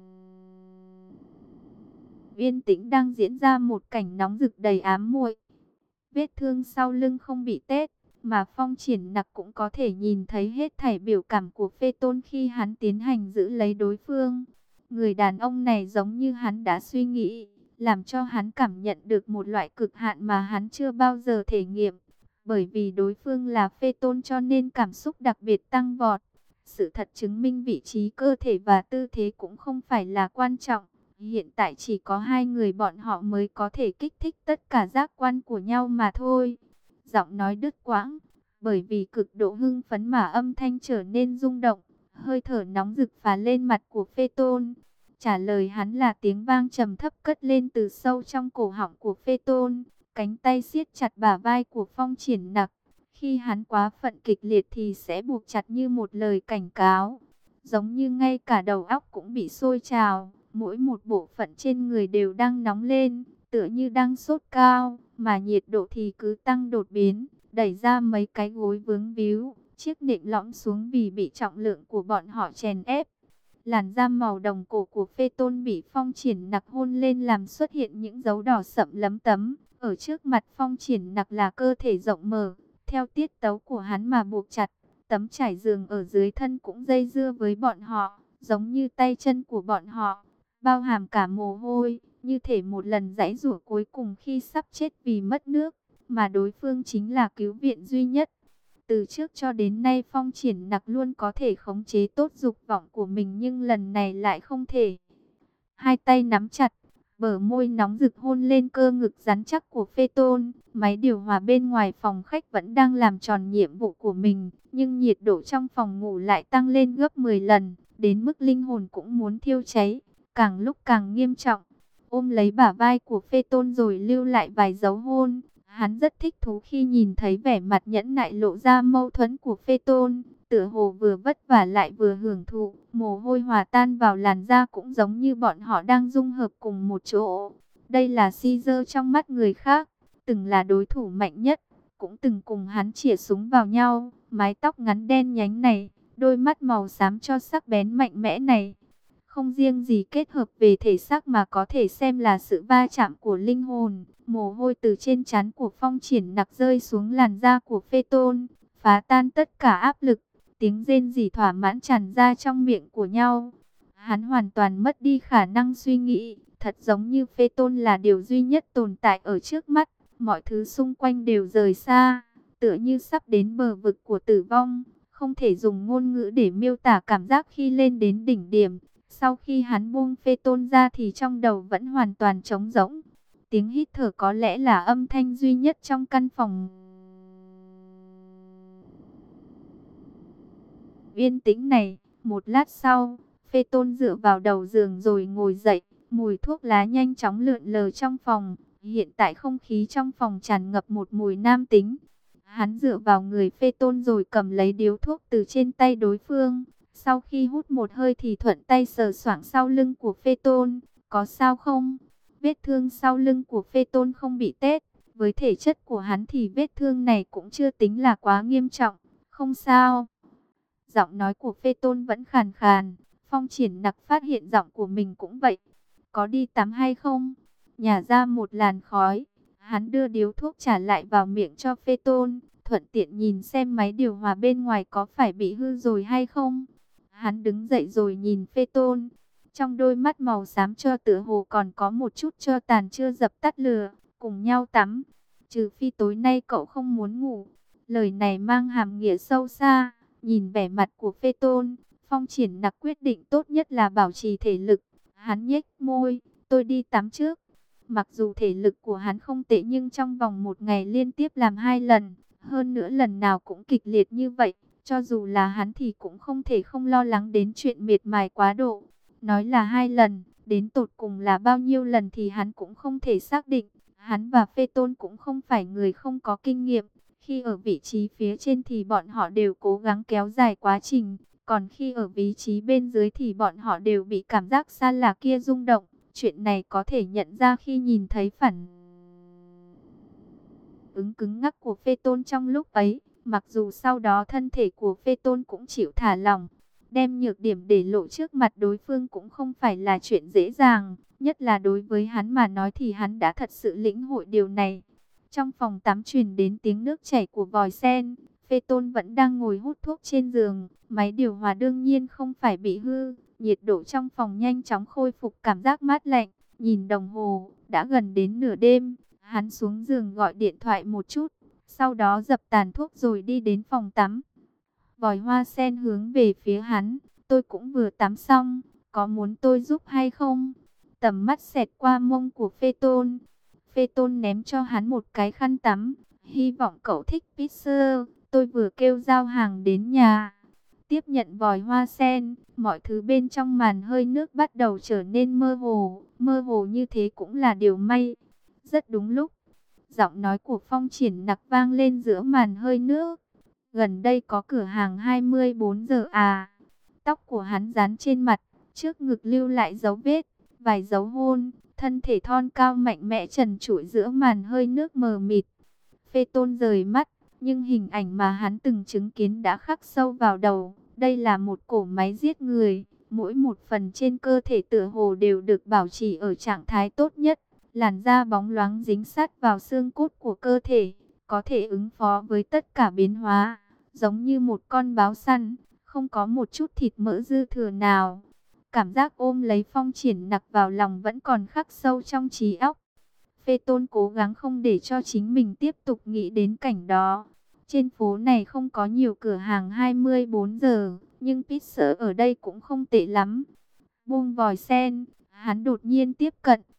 yên tĩnh đang diễn ra một cảnh nóng rực đầy ám muội. Vết thương sau lưng không bị tét, mà Phong Triển Nặc cũng có thể nhìn thấy hết thảy biểu cảm của Phê Tôn khi hắn tiến hành giữ lấy đối phương. Người đàn ông này giống như hắn đã suy nghĩ, làm cho hắn cảm nhận được một loại cực hạn mà hắn chưa bao giờ thể nghiệm. Bởi vì đối phương là Phê Tôn cho nên cảm xúc đặc biệt tăng vọt. Sự thật chứng minh vị trí cơ thể và tư thế cũng không phải là quan trọng. Hiện tại chỉ có hai người bọn họ mới có thể kích thích tất cả giác quan của nhau mà thôi. Giọng nói đứt quãng, bởi vì cực độ hưng phấn mà âm thanh trở nên rung động. Hơi thở nóng rực phả lên mặt của Phê Tôn. Trả lời hắn là tiếng vang trầm thấp cất lên từ sâu trong cổ họng của Phê Tôn. Cánh tay siết chặt bả vai của Phong Triển Nặc. Khi hắn quá phận kịch liệt thì sẽ buộc chặt như một lời cảnh cáo. Giống như ngay cả đầu óc cũng bị sôi trào. Mỗi một bộ phận trên người đều đang nóng lên, tựa như đang sốt cao, mà nhiệt độ thì cứ tăng đột biến, đẩy ra mấy cái gối vướng víu, chiếc nệm lõm xuống vì bị trọng lượng của bọn họ chèn ép. Làn da màu đồng cổ của Phê Tôn bị Phong Triển Nặc hôn lên làm xuất hiện những dấu đỏ sậm lấm tấm. Ở trước mặt Phong Triển Nặc là cơ thể rộng mở, theo tiết tấu của hắn mà buộc chặt. Tấm trải giường ở dưới thân cũng dây dưa với bọn họ, giống như tay chân của bọn họ, bao hàm cả mồ hôi, như thể một lần giãy giụa cuối cùng khi sắp chết vì mất nước, mà đối phương chính là cứu viện duy nhất. Từ trước cho đến nay Phong Triển Nặc luôn có thể khống chế tốt dục vọng của mình nhưng lần này lại không thể. Hai tay nắm chặt, Bờ môi nóng rực hôn lên cơ ngực rắn chắc của Phê Tôn. Máy điều hòa bên ngoài phòng khách vẫn đang làm tròn nhiệm vụ của mình, nhưng nhiệt độ trong phòng ngủ lại tăng lên gấp 10 lần, đến mức linh hồn cũng muốn thiêu cháy, càng lúc càng nghiêm trọng. Ôm lấy bả vai của Phê Tôn rồi lưu lại vài dấu hôn. Hắn rất thích thú khi nhìn thấy vẻ mặt nhẫn nại lộ ra mâu thuẫn của Phê Tôn, tựa hồ vừa vất vả lại vừa hưởng thụ, mồ hôi hòa tan vào làn da cũng giống như bọn họ đang dung hợp cùng một chỗ. Đây là Caesar trong mắt người khác, từng là đối thủ mạnh nhất, cũng từng cùng hắn chĩa súng vào nhau. Mái tóc ngắn đen nhánh này, đôi mắt màu xám cho sắc bén mạnh mẽ này, không riêng gì kết hợp về thể xác mà có thể xem là sự va chạm của linh hồn. Mồ hôi từ trên trán của Phong Triển Nặc rơi xuống làn da của Phê Tôn, phá tan tất cả áp lực. Tiếng rên rỉ thỏa mãn tràn ra trong miệng của nhau. Hắn hoàn toàn mất đi khả năng suy nghĩ, thật giống như Phê Tôn là điều duy nhất tồn tại ở trước mắt. Mọi thứ xung quanh đều rời xa, tựa như sắp đến bờ vực của tử vong. Không thể dùng ngôn ngữ để miêu tả cảm giác khi lên đến đỉnh điểm. Sau khi hắn buông Phê Tôn ra thì trong đầu vẫn hoàn toàn trống rỗng. Tiếng hít thở có lẽ là âm thanh duy nhất trong căn phòng yên tĩnh này. Một lát sau, Phê Tôn dựa vào đầu giường rồi ngồi dậy. Mùi thuốc lá nhanh chóng lượn lờ trong phòng. Hiện tại không khí trong phòng tràn ngập một mùi nam tính. Hắn dựa vào người Phê Tôn rồi cầm lấy điếu thuốc từ trên tay đối phương. Sau khi hút một hơi thì thuận tay sờ soạng sau lưng của Phê Tôn. Có sao không? Vết thương sau lưng của Phê Tôn không bị tét. Với thể chất của hắn thì vết thương này cũng chưa tính là quá nghiêm trọng. Không sao. Giọng nói của Phê Tôn vẫn khàn khàn. Phong Triển Nặc phát hiện giọng của mình cũng vậy. Có đi tắm hay không? Nhả ra một làn khói. Hắn đưa điếu thuốc trả lại vào miệng cho Phê Tôn. Thuận tiện nhìn xem máy điều hòa bên ngoài có phải bị hư rồi hay không. Hắn đứng dậy rồi nhìn Phê Tôn. Trong đôi mắt màu xám cho tựa hồ còn có một chút tro tàn chưa dập tắt lửa. Cùng nhau tắm. Trừ phi tối nay cậu không muốn ngủ. Lời này mang hàm nghĩa sâu xa. Nhìn vẻ mặt của Phê Tôn, Phong Triển Nặc quyết định tốt nhất là bảo trì thể lực. Hắn nhếch môi, tôi đi tắm trước. Mặc dù thể lực của hắn không tệ nhưng trong vòng một ngày liên tiếp làm 2 lần. Hơn nữa lần nào cũng kịch liệt như vậy. Cho dù là hắn thì cũng không thể không lo lắng đến chuyện miệt mài quá độ. Nói là 2 lần, đến tột cùng là bao nhiêu lần thì hắn cũng không thể xác định. Hắn và Phê Tôn cũng không phải người không có kinh nghiệm. Khi ở vị trí phía trên thì bọn họ đều cố gắng kéo dài quá trình. Còn khi ở vị trí bên dưới thì bọn họ đều bị cảm giác xa lạ kia rung động. Chuyện này có thể nhận ra khi nhìn thấy phản ứng cứng ngắc của Phê Tôn trong lúc ấy. Mặc dù sau đó thân thể của Phê Tôn cũng chịu thả lỏng. Đem nhược điểm để lộ trước mặt đối phương cũng không phải là chuyện dễ dàng. Nhất là đối với hắn mà nói thì hắn đã thật sự lĩnh hội điều này. Trong phòng tắm truyền đến tiếng nước chảy của vòi sen. Phê Tôn vẫn đang ngồi hút thuốc trên giường. Máy điều hòa đương nhiên không phải bị hư. Nhiệt độ trong phòng nhanh chóng khôi phục cảm giác mát lạnh. Nhìn đồng hồ, đã gần đến nửa đêm. Hắn xuống giường gọi điện thoại một chút. Sau đó dập tàn thuốc rồi đi đến phòng tắm. Vòi hoa sen hướng về phía hắn. Tôi cũng vừa tắm xong. Có muốn tôi giúp hay không? Tầm mắt xẹt qua mông của Phê Tôn. Phê Tôn ném cho hắn một cái khăn tắm. Hy vọng cậu thích pizza. Tôi vừa kêu giao hàng đến nhà. Tiếp nhận vòi hoa sen. Mọi thứ bên trong màn hơi nước bắt đầu trở nên mơ hồ. Mơ hồ như thế cũng là điều may. Rất đúng lúc. Giọng nói của Phong Triển Nặc vang lên giữa màn hơi nước. Gần đây có cửa hàng 24 giờ à? Tóc của hắn dán trên mặt. Trước ngực lưu lại dấu vết. Vài dấu hôn. Thân thể thon cao mạnh mẽ trần trụi giữa màn hơi nước mờ mịt. Phê Tôn rời mắt, nhưng hình ảnh mà hắn từng chứng kiến đã khắc sâu vào đầu. Đây là một cỗ máy giết người. Mỗi một phần trên cơ thể tựa hồ đều được bảo trì ở trạng thái tốt nhất. Làn da bóng loáng dính sát vào xương cốt của cơ thể. Có thể ứng phó với tất cả biến hóa. Giống như một con báo săn, không có một chút thịt mỡ dư thừa nào. Cảm giác ôm lấy Phong Triển Nặc vào lòng vẫn còn khắc sâu trong trí óc. Phê Tôn cố gắng không để cho chính mình tiếp tục nghĩ đến cảnh đó. Trên phố này không có nhiều cửa hàng 24 giờ, nhưng pizza ở đây cũng không tệ lắm. Buông vòi sen, hắn đột nhiên tiếp cận,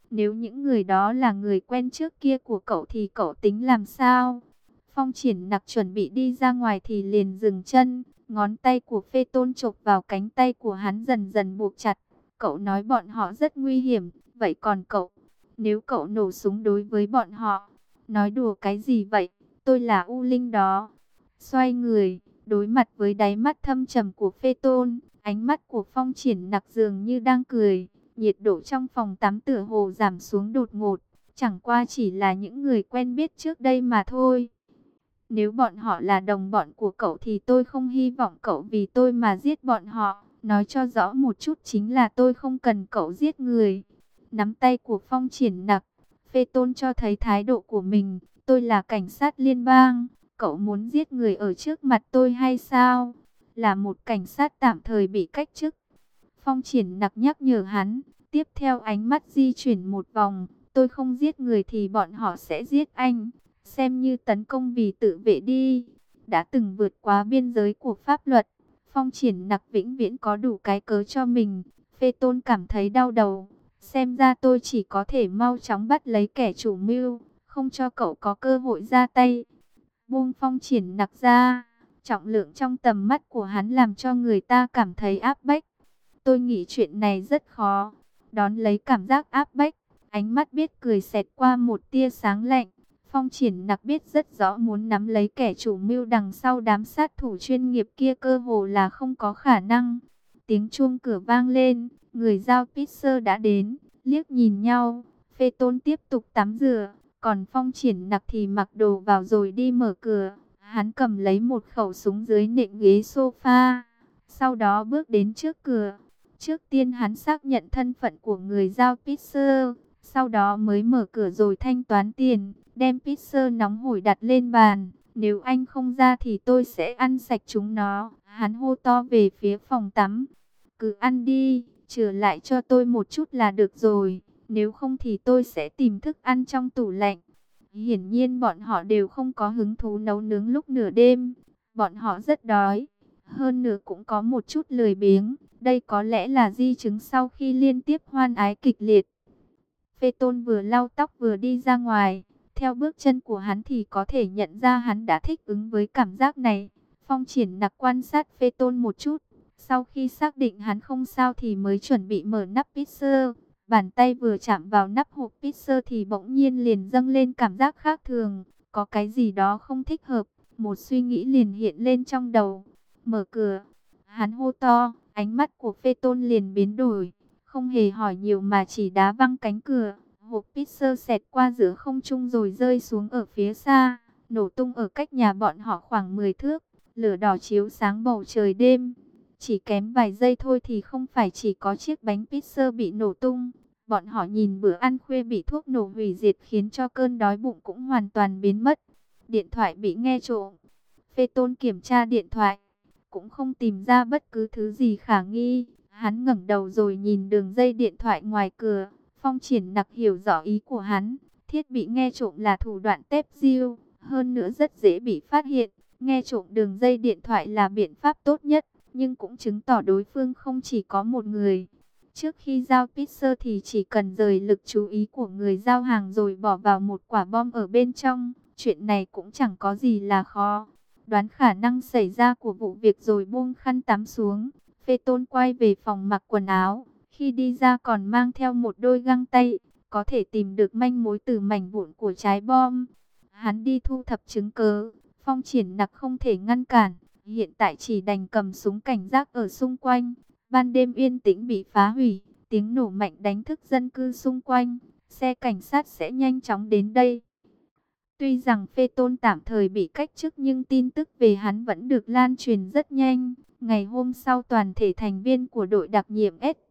Nếu những người đó là người quen trước kia của cậu thì cậu tính làm sao? Phong Triển Nặc chuẩn bị đi ra ngoài thì liền dừng chân, ngón tay của Phê Tôn chộp vào cánh tay của hắn dần dần buộc chặt. Cậu nói bọn họ rất nguy hiểm, vậy còn cậu? Nếu cậu nổ súng đối với bọn họ, nói đùa cái gì vậy? Tôi là U Linh đó. Xoay người, đối mặt với đáy mắt thâm trầm của Phê Tôn, ánh mắt của Phong Triển Nặc dường như đang cười. Nhiệt độ trong phòng tắm tựa hồ giảm xuống đột ngột, chẳng qua chỉ là những người quen biết trước đây mà thôi. Nếu bọn họ là đồng bọn của cậu thì tôi không hy vọng cậu vì tôi mà giết bọn họ. Nói cho rõ một chút chính là tôi không cần cậu giết người. Nắm tay của Phong Triển Nặc, Phê Tôn cho thấy thái độ của mình. Tôi là cảnh sát liên bang. Cậu muốn giết người ở trước mặt tôi hay sao? Là một cảnh sát tạm thời bị cách chức. Phong Triển Nặc nhắc nhở hắn. Tiếp theo ánh mắt di chuyển một vòng. Tôi không giết người thì bọn họ sẽ giết anh. Xem như tấn công vì tự vệ đi. Đã từng vượt quá biên giới của pháp luật, Phong Triển Nặc vĩnh viễn có đủ cái cớ cho mình. Phê Tôn cảm thấy đau đầu. Xem ra tôi chỉ có thể mau chóng bắt lấy kẻ chủ mưu, không cho cậu có cơ hội ra tay. Buông Phong Triển Nặc ra, trọng lượng trong tầm mắt của hắn làm cho người ta cảm thấy áp bách. Tôi nghĩ chuyện này rất khó. Đón lấy cảm giác áp bách, ánh mắt biết cười xẹt qua một tia sáng lạnh. Phong Triển Nặc biết rất rõ muốn nắm lấy kẻ chủ mưu đằng sau đám sát thủ chuyên nghiệp kia cơ hồ là không có khả năng. Tiếng chuông cửa vang lên, người giao pizza đã đến, liếc nhìn nhau. Phê Tôn tiếp tục tắm rửa, còn Phong Triển Nặc thì mặc đồ vào rồi đi mở cửa. Hắn cầm lấy một khẩu súng dưới nệm ghế sofa, sau đó bước đến trước cửa. Trước tiên hắn xác nhận thân phận của người giao pizza, sau đó mới mở cửa rồi thanh toán tiền, đem pizza nóng hổi đặt lên bàn. Nếu anh không ra thì tôi sẽ ăn sạch chúng nó. Hắn hô to về phía phòng tắm. Cứ ăn đi, trở lại cho tôi một chút là được rồi. Nếu không thì tôi sẽ tìm thức ăn trong tủ lạnh. Hiển nhiên bọn họ đều không có hứng thú nấu nướng lúc nửa đêm. Bọn họ rất đói. Hơn nữa cũng có một chút lười biếng. Đây có lẽ là di chứng sau khi liên tiếp hoan ái kịch liệt. Phê Tôn vừa lau tóc vừa đi ra ngoài. Theo bước chân của hắn thì có thể nhận ra hắn đã thích ứng với cảm giác này. Phong Triển Nặc quan sát Phê Tôn một chút. Sau khi xác định hắn không sao thì mới chuẩn bị mở nắp pizza. Bàn tay vừa chạm vào nắp hộp pizza thì bỗng nhiên liền dâng lên cảm giác khác thường. Có cái gì đó không thích hợp. Một suy nghĩ liền hiện lên trong đầu. Mở cửa. Hắn hô to. Ánh mắt của Phê Tôn liền biến đổi. Không hề hỏi nhiều mà chỉ đá văng cánh cửa. Hộp pizza xẹt qua giữa không trung rồi rơi xuống ở phía xa. Nổ tung ở cách nhà bọn họ khoảng 10 thước. Lửa đỏ chiếu sáng bầu trời đêm. Chỉ kém vài giây thôi thì không phải chỉ có chiếc bánh pizza bị nổ tung. Bọn họ nhìn bữa ăn khuya bị thuốc nổ hủy diệt khiến cho cơn đói bụng cũng hoàn toàn biến mất. Điện thoại bị nghe trộm. Phê Tôn kiểm tra điện thoại, cũng không tìm ra bất cứ thứ gì khả nghi. Hắn ngẩng đầu rồi nhìn đường dây điện thoại ngoài cửa. Phong Triển Nặc hiểu rõ ý của hắn. Thiết bị nghe trộm là thủ đoạn tép diêu, hơn nữa rất dễ bị phát hiện. Nghe trộm đường dây điện thoại là biện pháp tốt nhất, nhưng cũng chứng tỏ đối phương không chỉ có một người. Trước khi giao pizza thì chỉ cần rời lực chú ý của người giao hàng rồi bỏ vào một quả bom ở bên trong. Chuyện này cũng chẳng có gì là khó. Đoán khả năng xảy ra của vụ việc rồi buông khăn tắm xuống. Phê Tôn quay về phòng mặc quần áo. Khi đi ra còn mang theo một đôi găng tay. Có thể tìm được manh mối từ mảnh vụn của trái bom. Hắn đi thu thập chứng cứ. Phong Triển Nặc không thể ngăn cản. Hiện tại chỉ đành cầm súng cảnh giác ở xung quanh. Ban đêm yên tĩnh bị phá hủy. Tiếng nổ mạnh đánh thức dân cư xung quanh. Xe cảnh sát sẽ nhanh chóng đến đây. Tuy rằng Phê Tôn tạm thời bị cách chức nhưng tin tức về hắn vẫn được lan truyền rất nhanh. Ngày hôm sau toàn thể thành viên của đội đặc nhiệm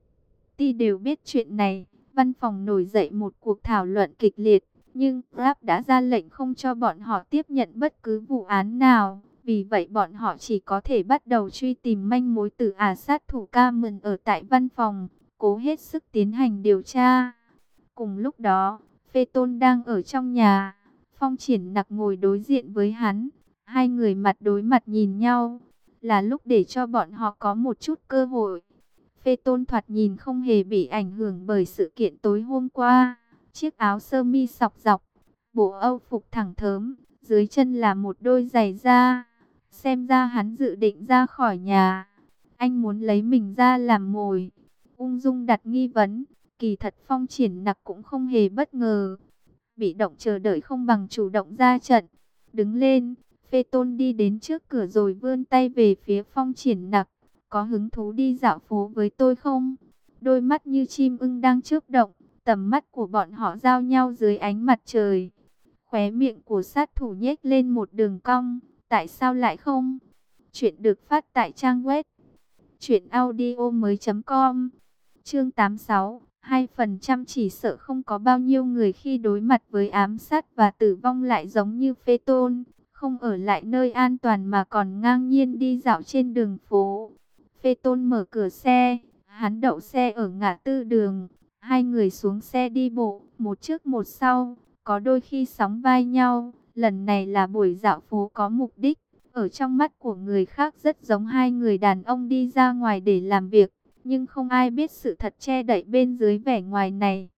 ST đều biết chuyện này. Văn phòng nổi dậy một cuộc thảo luận kịch liệt. Nhưng Grab đã ra lệnh không cho bọn họ tiếp nhận bất cứ vụ án nào. Vì vậy bọn họ chỉ có thể bắt đầu truy tìm manh mối từ sát thủ Carmen ở tại văn phòng. Cố hết sức tiến hành điều tra. Cùng lúc đó, Phê Tôn đang ở trong nhà. Phong Triển Nặc ngồi đối diện với hắn. Hai người mặt đối mặt nhìn nhau. Là lúc để cho bọn họ có một chút cơ hội. Phê Tôn thoạt nhìn không hề bị ảnh hưởng bởi sự kiện tối hôm qua. chiếc áo sơ mi sọc dọc, bộ âu phục thẳng thớm, dưới chân là một đôi giày da. Xem ra hắn dự định ra khỏi nhà. Anh muốn lấy mình ra làm mồi. Ung dung đặt nghi vấn. Kỳ thật Phong Triển Nặc cũng không hề bất ngờ. Bị động chờ đợi không bằng chủ động ra trận. Đứng lên, Phê Tôn đi đến trước cửa rồi vươn tay về phía Phong Triển Nặc. Có hứng thú đi dạo phố với tôi không? Đôi mắt như chim ưng đang chớp động. Tầm mắt của bọn họ giao nhau dưới ánh mặt trời. Khóe miệng của sát thủ nhếch lên một đường cong. Tại sao lại không? Chuyện được phát tại trang web truyệnaudiomoi.com. Chương 86, 2% chỉ sợ không có bao nhiêu người khi đối mặt với ám sát và tử vong lại giống như Phê Tôn, không ở lại nơi an toàn mà còn ngang nhiên đi dạo trên đường phố. Phê Tôn mở cửa xe, hắn đậu xe ở ngã tư đường, hai người xuống xe đi bộ, một trước một sau, có đôi khi sóng vai nhau. Lần này là buổi dạo phố có mục đích. Ở trong mắt của người khác rất giống hai người đàn ông đi ra ngoài để làm việc. Nhưng không ai biết sự thật che đậy bên dưới vẻ ngoài này.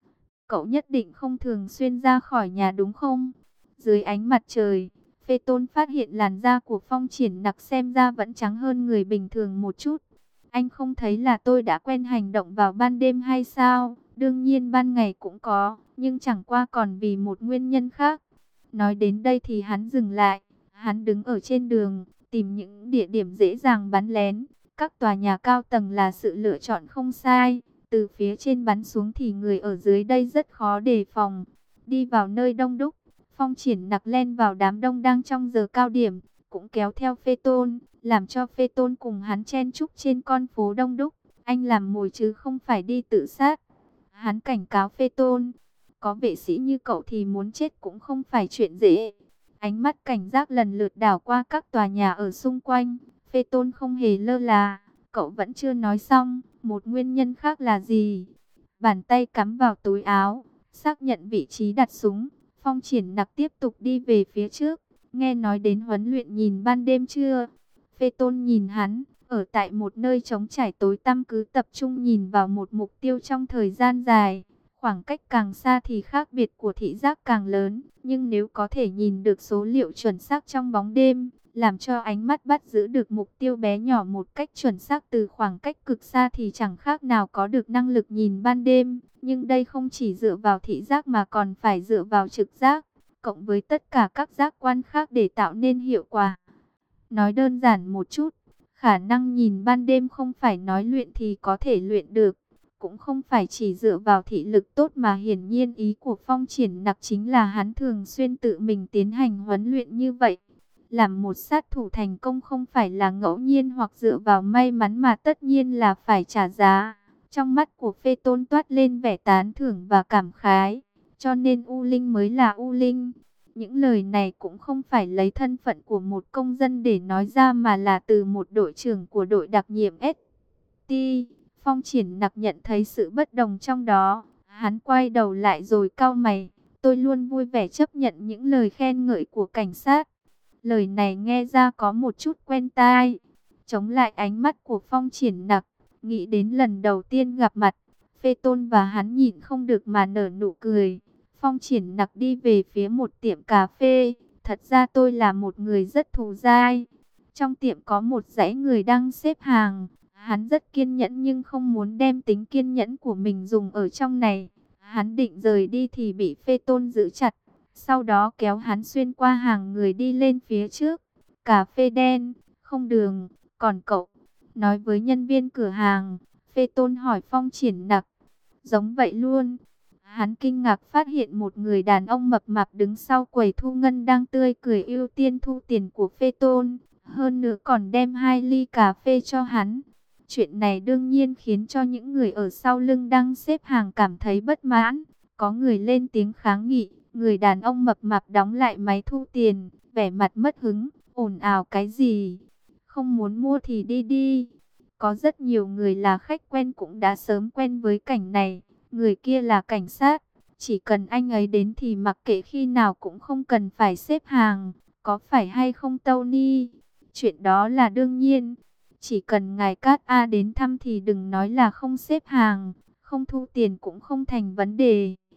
Cậu nhất định không thường xuyên ra khỏi nhà đúng không? Dưới ánh mặt trời, Phê Tôn phát hiện làn da của Phong Triển Nặc xem ra vẫn trắng hơn người bình thường một chút. Anh không thấy là tôi đã quen hành động vào ban đêm hay sao? Đương nhiên ban ngày cũng có, nhưng chẳng qua còn vì một nguyên nhân khác. Nói đến đây thì hắn dừng lại. Hắn đứng ở trên đường, tìm những địa điểm dễ dàng bắn lén. Các tòa nhà cao tầng là sự lựa chọn không sai. Từ phía trên bắn xuống thì người ở dưới đây rất khó đề phòng. Đi vào nơi đông đúc, Phong Triển Nặc len vào đám đông đang trong giờ cao điểm, cũng kéo theo Phê Tôn, làm cho Phê Tôn cùng hắn chen chúc trên con phố đông đúc. Anh làm mồi chứ không phải đi tự sát. Hắn cảnh cáo Phê Tôn, có vệ sĩ như cậu thì muốn chết cũng không phải chuyện dễ. Ánh mắt cảnh giác lần lượt đảo qua các tòa nhà ở xung quanh. Phê Tôn không hề lơ là. Cậu vẫn chưa nói xong. Một nguyên nhân khác là gì? Bàn tay cắm vào túi áo, xác nhận vị trí đặt súng. Phong Triển Nặc tiếp tục đi về phía trước. Nghe nói đến huấn luyện nhìn ban đêm chưa? Phê Tôn nhìn hắn. Ở tại một nơi trống trải tối tăm cứ tập trung nhìn vào một mục tiêu trong thời gian dài. Khoảng cách càng xa thì khác biệt của thị giác càng lớn. Nhưng nếu có thể nhìn được số liệu chuẩn xác trong bóng đêm, làm cho ánh mắt bắt giữ được mục tiêu bé nhỏ một cách chuẩn xác từ khoảng cách cực xa thì chẳng khác nào có được năng lực nhìn ban đêm. Nhưng đây không chỉ dựa vào thị giác mà còn phải dựa vào trực giác, cộng với tất cả các giác quan khác để tạo nên hiệu quả. Nói đơn giản một chút, khả năng nhìn ban đêm không phải nói luyện thì có thể luyện được. Cũng không phải chỉ dựa vào thị lực tốt mà hiển nhiên ý của Phong Triển Nặc chính là hắn thường xuyên tự mình tiến hành huấn luyện như vậy. Làm một sát thủ thành công không phải là ngẫu nhiên hoặc dựa vào may mắn mà tất nhiên là phải trả giá. Trong mắt của Phê Tôn toát lên vẻ tán thưởng và cảm khái, cho nên U Linh mới là U Linh. Những lời này cũng không phải lấy thân phận của một công dân để nói ra mà là từ một đội trưởng của đội đặc nhiệm ST. Phong Triển Nặc nhận thấy sự bất đồng trong đó, hắn quay đầu lại rồi cau mày. Tôi luôn vui vẻ chấp nhận những lời khen ngợi của cảnh sát. Lời này nghe ra có một chút quen tai. Chống lại ánh mắt của Phong Triển Nặc, nghĩ đến lần đầu tiên gặp mặt, Phê Tôn và hắn nhịn không được mà nở nụ cười. Phong Triển Nặc đi về phía một tiệm cà phê. Thật ra tôi là một người rất thù dai. Trong tiệm có một dãy người đang xếp hàng. Hắn rất kiên nhẫn nhưng không muốn đem tính kiên nhẫn của mình dùng ở trong này. Hắn định rời đi thì bị Phê Tôn giữ chặt. Sau đó kéo hắn xuyên qua hàng người đi lên phía trước. Cà phê đen, không đường, còn cậu. Nói với nhân viên cửa hàng, Phê Tôn hỏi Phong Triển Nặc. Giống vậy luôn. Hắn kinh ngạc phát hiện một người đàn ông mập mạp đứng sau quầy thu ngân đang tươi cười ưu tiên thu tiền của Phê Tôn. Hơn nữa còn đem 2 ly cà phê cho hắn. Chuyện này đương nhiên khiến cho những người ở sau lưng đang xếp hàng cảm thấy bất mãn. Có người lên tiếng kháng nghị. Người đàn ông mập mạp đóng lại máy thu tiền, vẻ mặt mất hứng, ồn ào cái gì? Không muốn mua thì đi đi. Có rất nhiều người là khách quen cũng đã sớm quen với cảnh này. Người kia là cảnh sát, chỉ cần anh ấy đến thì mặc kệ khi nào cũng không cần phải xếp hàng. Có phải hay không Tony? Chuyện đó là đương nhiên. Chỉ cần ngài Cát A đến thăm thì đừng nói là không xếp hàng, không thu tiền cũng không thành vấn đề.